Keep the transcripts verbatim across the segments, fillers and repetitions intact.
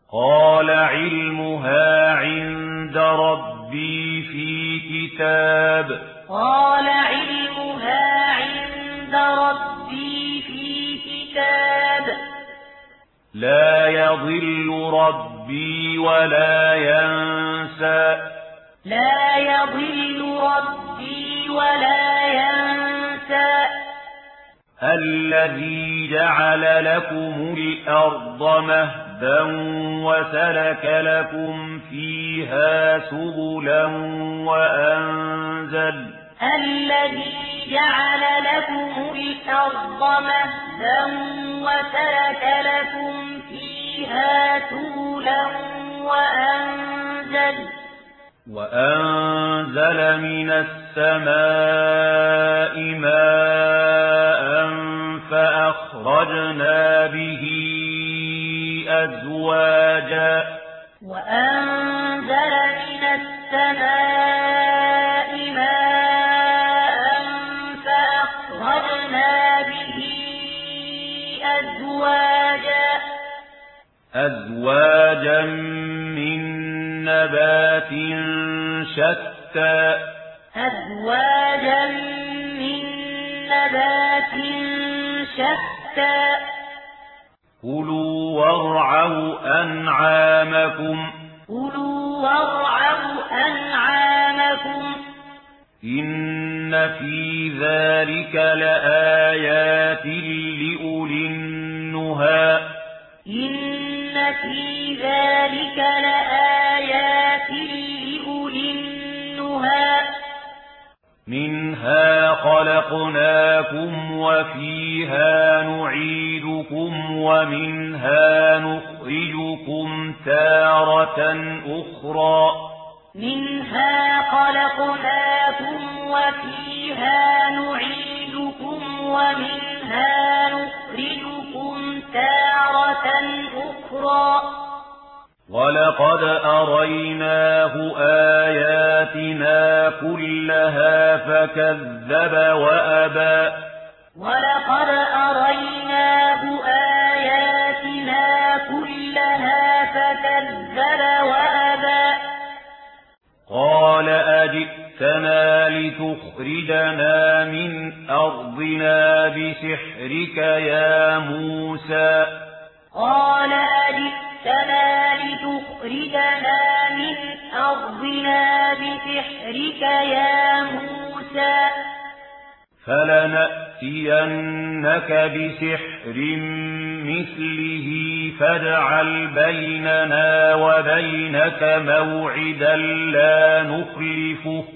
قال علمها عند ربي في كتاب قال علمها عند ربي في كتاب لا يضل ربي ولا ينسى لا يضل ربي ولا ينسى الذي جعل لكم الأرض مهدا وسلك لكم فيها سبلا وأنزل الذي جعل لكم الأرض مهدا وسلك لكم فيها سبلا وأنزل وأنزل من السماء ماء فأخرجنا به أزواجا وأنزل من السماء ماء فأخرجنا به أزواجا أزواجا من نبات شتى أزواجا من نبات شتى كلوا وارعوا أنعامكم كلوا وارعوا أنعامكم إن في ذلك لآيات لأولي النهى إن في ذلك لآيات لأولي النهى منها خلقناكم وفيها نعيدكم ومنها نخرجكم تارة أخرى منها خلقناكم وفيها نعيدكم ومنها نخرجكم تارة أخرى ولقد أريناه آياتنا كلها فكذب وأبى ولقد أريناه آياتنا كلها فكذب وأبى قال أجئتنا لتخرجنا من أرضنا بسحرك يا موسى قال أجئتنا لتخرجنا من أرضنا بسحرك يا موسى فلنأتينك بسحر مثله فاجعل بيننا وبينك موعدا لا نخلفه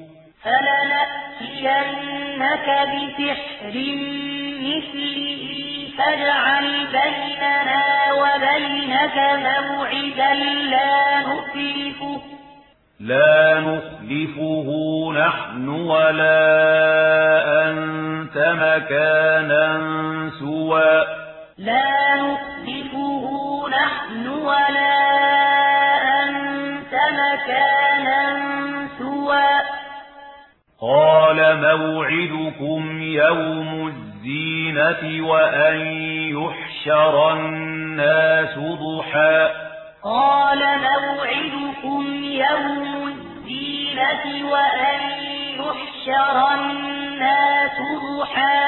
فلنأتينك بسحر مثله فاجعل بيننا وبينك موعدا لا نخلفه لا نخلفه نحن ولا أنت مكانا سوى لا نخلفه نحن ولا أنت مكانا سوى قال موعدكم يوم الزينة وأن يحشر الناس ضحى قال موعدكم يوم الزينة وأن يحشر الناس ضحى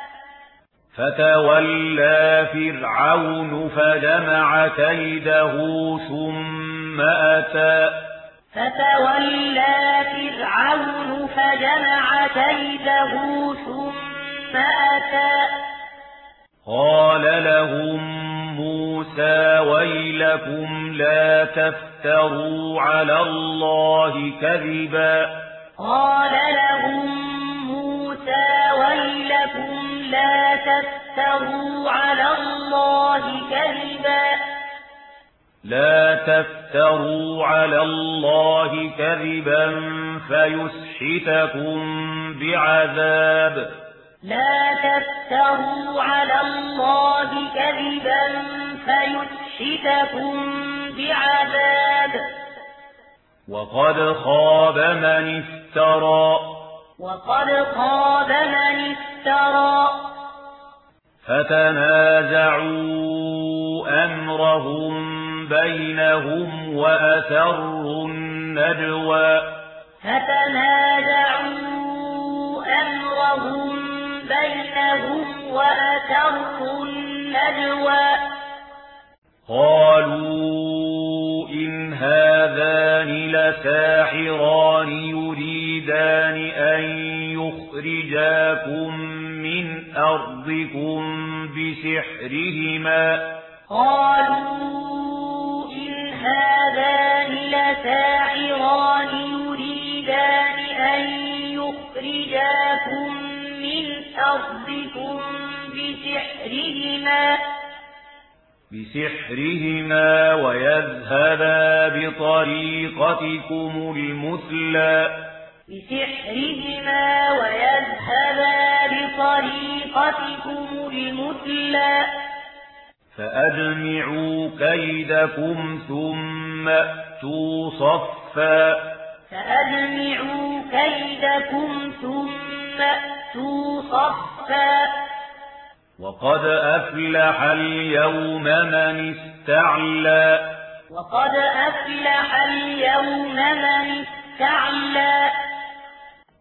فتولى فرعون فجمع كيده ثم أتى فتولى فرعون فجمع كيده ثم أتى قال لهم موسى ويلكم لا تفتروا على الله كذبا قال لهم موسى ويلكم لا تفتروا على الله كذبا لا تفتروا على الله كذبا فيسحتكم بعذاب لا تفتروا على الله كذبا فيسحتكم بعذاب وقد خاب من افترى وقد خاب من افترى فتنازعوا أمرهم بينهم وأسروا النجوى فتنازعوا أمرهم بينهم وأسروا النجوى قالوا إن هذان لساحران يريدان أن يخرجاكم من أرضكم بسحرهما قالوا إن هذان لساحران يريدان أن يخرجاكم من أرضكم بسحرهما بسحرهما ويذهبا بطريقتكم المثلى بسحرهما ويذهبا بطريقتكم المثلى فأجمعوا كيدكم ثم أتوا صفا فأجمعوا كيدكم ثم أتوا صفا وقد أفلح اليوم من استعلى وقد أفلح اليوم من استعلى